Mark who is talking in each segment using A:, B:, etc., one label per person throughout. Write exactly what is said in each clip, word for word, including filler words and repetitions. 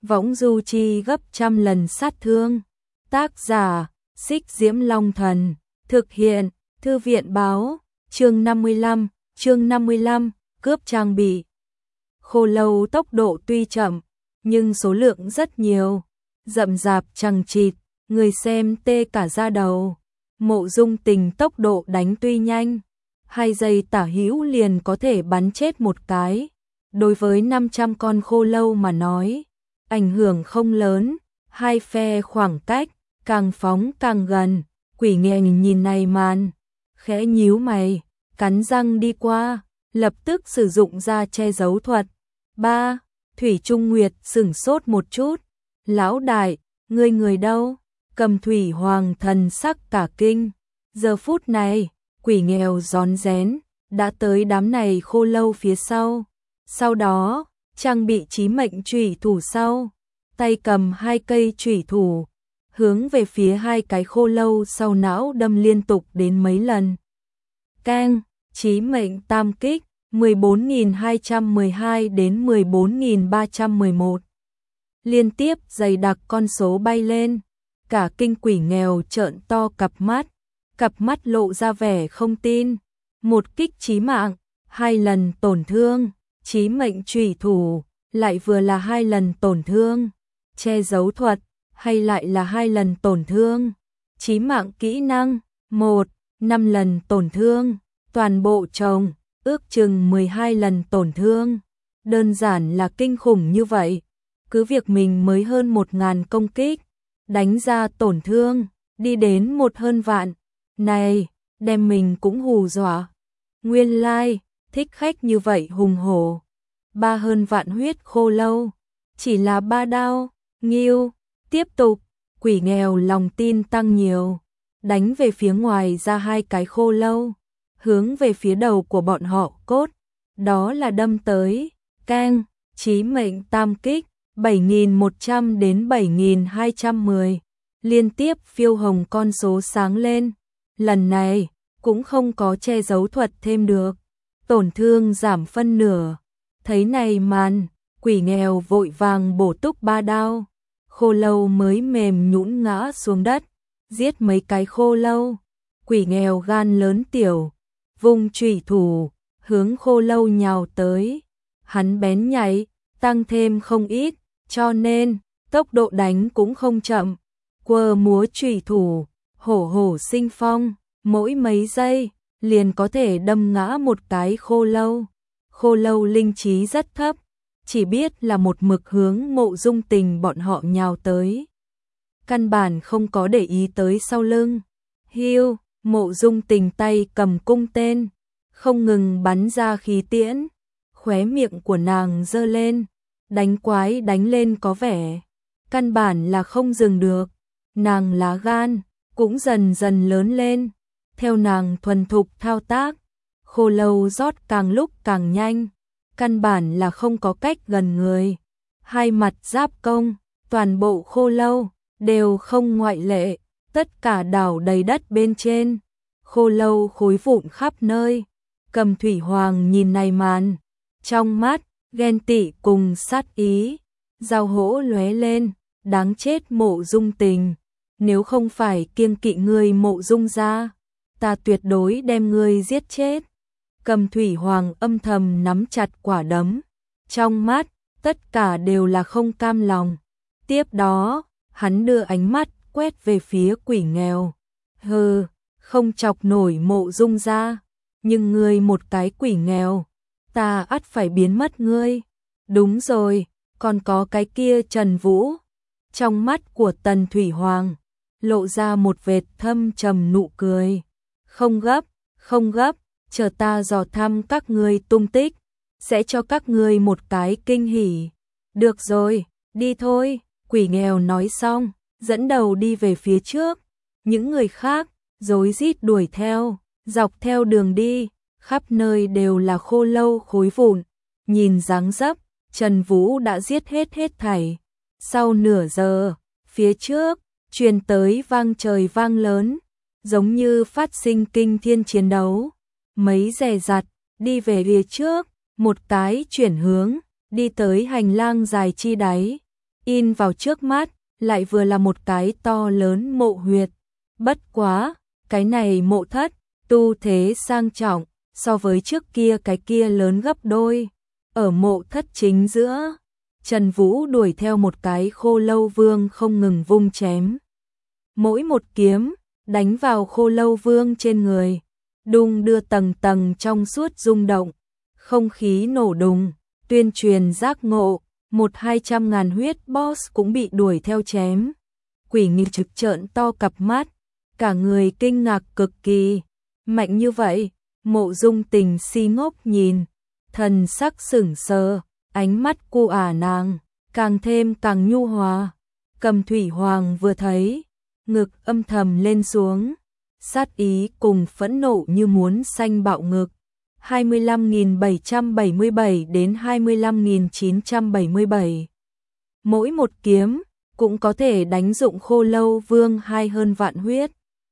A: võng du chi gấp trăm lần sát thương. Tác giả, Xích Diễm Long Thần, thực hiện, Thư viện báo, chương năm mươi lăm, chương năm mươi lăm, cướp trang bị. Khô lâu tốc độ tuy chậm, nhưng số lượng rất nhiều, rậm rạp chằng chịt, người xem tê cả da đầu. Mộ Dung Tình tốc độ đánh tuy nhanh, hai giây tả hữu liền có thể bắn chết một cái. Đối với năm trăm con khô lâu mà nói, ảnh hưởng không lớn, hai phe khoảng cách, càng phóng càng gần. Quỷ Nghênh nhìn này màn, khẽ nhíu mày, cắn răng đi qua, lập tức sử dụng ra che giấu thuật. Ba, Thủy Trung Nguyệt sửng sốt một chút, lão đại, ngươi người đâu? Cầm Thủy Hoàng thần sắc cả kinh. Giờ phút này, Quỷ Nghèo rón rén, đã tới đám này khô lâu phía sau. Sau đó, trang bị chí mệnh chủy thủ sau, tay cầm hai cây chủy thủ, hướng về phía hai cái khô lâu sau não đâm liên tục đến mấy lần. Keng, chí mệnh tam kích, mười bốn nghìn hai trăm mười hai đến mười bốn nghìn ba trăm mười một. Liên tiếp dày đặc con số bay lên, cả kinh Quỷ Nghèo trợn to cặp mắt, cặp mắt lộ ra vẻ không tin. Một kích chí mạng, hai lần tổn thương, chí mệnh chủy thủ, lại vừa là hai lần tổn thương, che giấu thuật, hay lại là hai lần tổn thương, chí mạng kỹ năng, một, năm lần tổn thương, toàn bộ chồng, ước chừng mười hai lần tổn thương. Đơn giản là kinh khủng như vậy, cứ việc mình mới hơn một ngàn công kích, đánh ra tổn thương, đi đến một hơn vạn, này, đem mình cũng hù dọa. Nguyên lai, like, thích khách như vậy hùng hổ. Ba hơn vạn huyết khô lâu, chỉ là ba đao, nghiêu. Tiếp tục, Quỷ Nghèo lòng tin tăng nhiều, đánh về phía ngoài ra hai cái khô lâu, hướng về phía đầu của bọn họ cốt, đó là đâm tới. Keng, chí mệnh tam kích, bảy nghìn một trăm đến bảy nghìn hai trăm mười, liên tiếp phiêu hồng con số sáng lên. Lần này, cũng không có che giấu thuật thêm được, tổn thương giảm phân nửa. Thấy này màn, Quỷ Nghèo vội vàng bổ túc ba đao, khô lâu mới mềm nhũn ngã xuống đất. Giết mấy cái khô lâu, Quỷ Nghèo gan lớn tiểu, vùng chủy thủ, hướng khô lâu nhào tới. Hắn bén nhạy, tăng thêm không ít, cho nên, tốc độ đánh cũng không chậm. Quơ múa chủy thủ, hổ hổ sinh phong, mỗi mấy giây, liền có thể đâm ngã một cái khô lâu. Khô lâu linh trí rất thấp, chỉ biết là một mực hướng Mộ Dung Tình bọn họ nhào tới. Căn bản không có để ý tới sau lưng. Hiu, Mộ Dung Tình tay cầm cung tên, không ngừng bắn ra khí tiễn. Khóe miệng của nàng giơ lên, đánh quái đánh lên có vẻ, căn bản là không dừng được. Nàng lá gan, cũng dần dần lớn lên, theo nàng thuần thục thao tác. Khô lâu rót càng lúc càng nhanh, căn bản là không có cách gần người. Hai mặt giáp công, toàn bộ khô lâu, đều không ngoại lệ, tất cả đảo đầy đất bên trên. Khô lâu khối vụn khắp nơi. Cầm Thủy Hoàng nhìn này màn, trong mắt, ghen tị cùng sát ý, giao hỗ lóe lên, đáng chết Mộ Dung Tình. Nếu không phải kiêng kỵ ngươi Mộ Dung gia, ta tuyệt đối đem ngươi giết chết. Cầm Thủy Hoàng âm thầm nắm chặt quả đấm, trong mắt, tất cả đều là không cam lòng. Tiếp đó, hắn đưa ánh mắt quét về phía Quỷ Nghèo. Hừ, không chọc nổi Mộ Dung gia, nhưng ngươi một cái Quỷ Nghèo, ta ắt phải biến mất ngươi. Đúng rồi, còn có cái kia Trần Vũ. Trong mắt của Tần Thủy Hoàng, lộ ra một vệt thâm trầm nụ cười. Không gấp, không gấp, chờ ta dò thăm các ngươi tung tích, sẽ cho các ngươi một cái kinh hỉ. Được rồi, đi thôi. Quỷ Nghèo nói xong, dẫn đầu đi về phía trước. Những người khác, rối rít đuổi theo, dọc theo đường đi, khắp nơi đều là khô lâu khối vụn. Nhìn dáng dấp, Trần Vũ đã giết hết hết thảy. Sau nửa giờ, phía trước, truyền tới vang trời vang lớn, giống như phát sinh kinh thiên chiến đấu. Mấy dè dặt, đi về phía trước, một cái chuyển hướng, đi tới hành lang dài chi đáy. in vào trước mắt, lại vừa là một cái to lớn mộ huyệt. Bất quá, cái này mộ thất, tu thế sang trọng, so với trước kia cái kia lớn gấp đôi. Ở mộ thất chính giữa, Trần Vũ đuổi theo một cái Khô Lâu Vương không ngừng vung chém. Mỗi một kiếm, đánh vào Khô Lâu Vương trên người, đung đưa tầng tầng trong suốt rung động, không khí nổ đùng, tuyên truyền giác ngộ, một hai trăm ngàn huyết boss cũng bị đuổi theo chém. Quỷ nghịch trực trợn to cặp mắt, cả người kinh ngạc cực kỳ, mạnh như vậy, Mộ Dung Tình si ngốc nhìn, thần sắc sững sờ, ánh mắt cu ả nàng, càng thêm càng nhu hòa. Cầm Thủy Hoàng vừa thấy, ngực âm thầm lên xuống, sát ý cùng phẫn nộ như muốn xanh bạo ngực. hai mươi lăm nghìn bảy trăm bảy mươi bảy đến hai mươi lăm nghìn chín trăm bảy mươi bảy. Mỗi một kiếm cũng có thể đánh dụng Khô Lâu Vương hai hơn vạn huyết.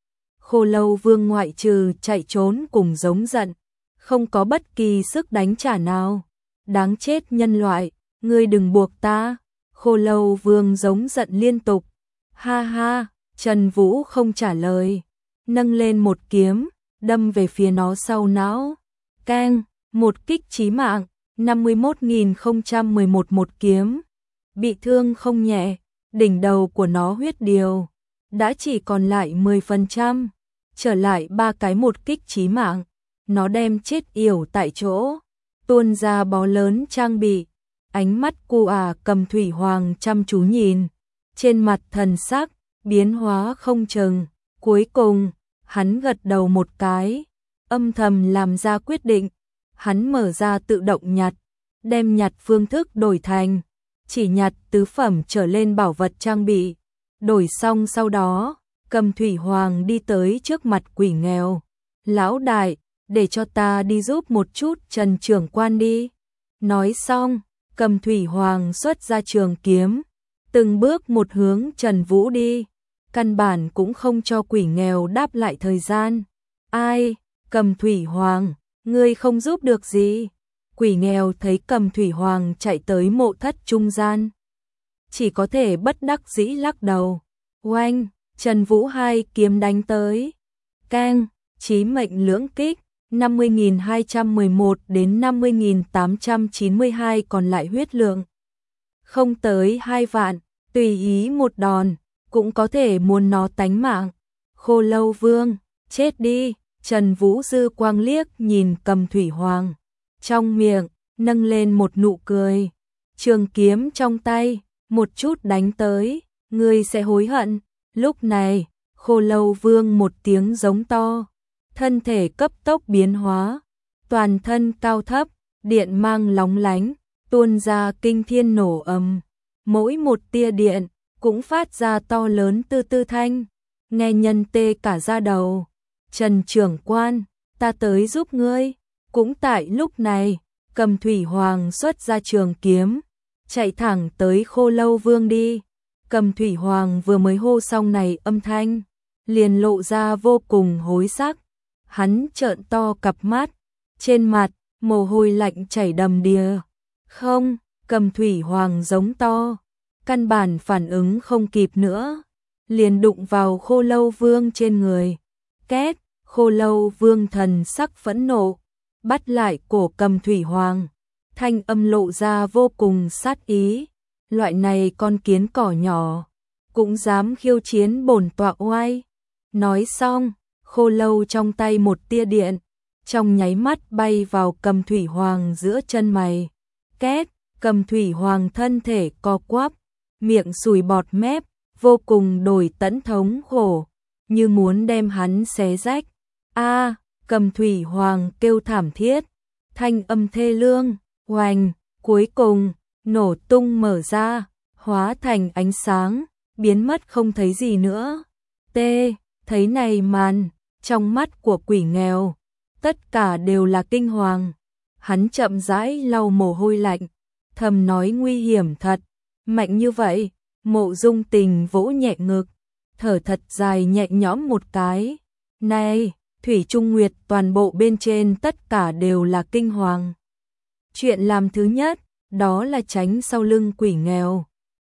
A: Khô Lâu Vương ngoại trừ chạy trốn cùng giống giận, không có bất kỳ sức đánh trả nào. Đáng chết nhân loại, ngươi đừng buộc ta. Khô Lâu Vương giống giận liên tục. Ha ha, Trần Vũ không trả lời, nâng lên một kiếm, đâm về phía nó sau não. Keng, một kích chí mạng, năm mươi mốt nghìn không trăm mười một một kiếm. Bị thương không nhẹ, đỉnh đầu của nó huyết điều đã chỉ còn lại mười phần trăm, trở lại ba cái một kích chí mạng, nó đem chết yểu tại chỗ, tuôn ra bó lớn trang bị. Ánh mắt cu ả Cầm Thủy Hoàng chăm chú nhìn, trên mặt thần sắc biến hóa không chừng. Cuối cùng, hắn gật đầu một cái, âm thầm làm ra quyết định. Hắn mở ra tự động nhặt, đem nhặt phương thức đổi thành chỉ nhặt tứ phẩm trở lên bảo vật trang bị. Đổi xong sau đó, Cầm Thủy Hoàng đi tới trước mặt quỷ nghèo. Lão đại, để cho ta đi giúp một chút Trần trưởng quan đi. Nói xong, Cầm Thủy Hoàng xuất ra trường kiếm, từng bước một hướng Trần Vũ đi. Căn bản cũng không cho quỷ nghèo đáp lại thời gian. Ai, Cầm Thủy Hoàng, ngươi không giúp được gì. Quỷ nghèo thấy Cầm Thủy Hoàng chạy tới mộ thất trung gian, chỉ có thể bất đắc dĩ lắc đầu. Oanh, Trần Vũ hai kiếm đánh tới. Keng, chí mệnh lưỡng kích, năm mươi nghìn hai trăm mười một đến năm mươi nghìn tám trăm chín mươi hai còn lại huyết lượng. Không tới hai vạn, tùy ý một đòn, cũng có thể muốn nó tánh mạng. Khô Lâu Vương, chết đi. Trần Vũ dư quang liếc nhìn Cầm Thủy Hoàng, trong miệng nâng lên một nụ cười. Trường kiếm trong tay, một chút đánh tới, ngươi sẽ hối hận. Lúc này, Khô Lâu Vương một tiếng giống to, thân thể cấp tốc biến hóa, toàn thân cao thấp, điện mang lóng lánh, tuôn ra kinh thiên nổ ầm. Mỗi một tia điện cũng phát ra to lớn tư tư thanh, nghe nhân tê cả da đầu. Trần trưởng quan, ta tới giúp ngươi. Cũng tại lúc này, Cầm Thủy Hoàng xuất ra trường kiếm, chạy thẳng tới Khô Lâu Vương đi. Cầm Thủy Hoàng vừa mới hô xong này âm thanh, liền lộ ra vô cùng hối sắc. Hắn trợn to cặp mắt, trên mặt mồ hôi lạnh chảy đầm đìa. Không, Cầm Thủy Hoàng giống to, căn bản phản ứng không kịp nữa, liền đụng vào Khô Lâu Vương trên người. Két, Khô Lâu Vương thần sắc phẫn nộ, bắt lại cổ Cầm Thủy Hoàng, thanh âm lộ ra vô cùng sát ý. Loại này con kiến cỏ nhỏ cũng dám khiêu chiến bổn tọa oai. Nói xong, khô lâu trong tay một tia điện, trong nháy mắt bay vào Cầm Thủy Hoàng giữa chân mày. Két, Cầm Thủy Hoàng thân thể co quắp, miệng sùi bọt mép, vô cùng đổi tẫn thống khổ, như muốn đem hắn xé rách. A, Cầm Thủy Hoàng kêu thảm thiết, thanh âm thê lương, oành, cuối cùng nổ tung mở ra, hóa thành ánh sáng, biến mất không thấy gì nữa. T, thấy này màn, trong mắt của quỷ nghèo, tất cả đều là kinh hoàng. Hắn chậm rãi lau mồ hôi lạnh, thầm nói nguy hiểm thật, mạnh như vậy. Mộ Dung Tình vỗ nhẹ ngực, thở thật dài nhẹ nhõm một cái. Này, Thủy Trung Nguyệt toàn bộ bên trên tất cả đều là kinh hoàng. Chuyện làm thứ nhất, đó là tránh sau lưng quỷ nghèo.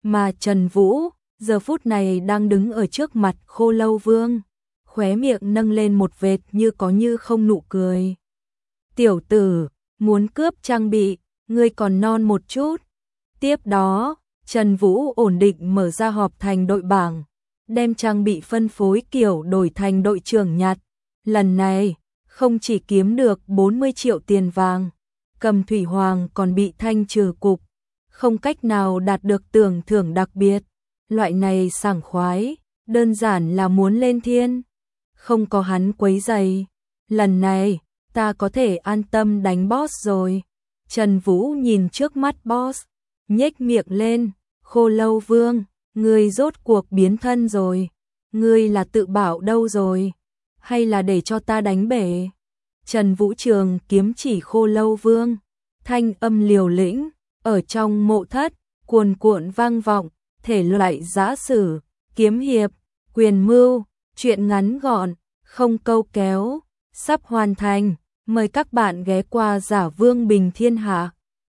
A: mà Trần Vũ giờ phút này đang đứng ở trước mặt Khô Lâu Vương, khóe miệng nâng lên một vệt như có như không nụ cười. Tiểu tử, muốn cướp trang bị, ngươi còn non một chút. Tiếp đó, Trần Vũ ổn định mở ra họp thành đội bảng, đem trang bị phân phối kiểu đổi thành đội trưởng nhặt. Lần này, không chỉ kiếm được bốn mươi triệu tiền vàng, Cầm Thủy Hoàng còn bị thanh trừ cục, không cách nào đạt được tưởng thưởng đặc biệt. Loại này sảng khoái, đơn giản là muốn lên thiên. Không có hắn quấy rầy, lần này, ta có thể an tâm đánh boss rồi. Trần Vũ nhìn trước mắt boss, nhếch miệng lên, Khô Lâu Vương, ngươi rốt cuộc biến thân rồi. Ngươi là tự bảo đâu rồi, hay là để cho ta đánh bể? Trần Vũ trường kiếm chỉ Khô Lâu Vương, thanh âm liều lĩnh, ở trong mộ thất, cuồn cuộn vang vọng, thể loại giã sử, kiếm hiệp, quyền mưu, truyện ngắn gọn, không câu kéo, sắp hoàn thành, mời các bạn ghé qua Giả Vương Bình Thiên Hạ.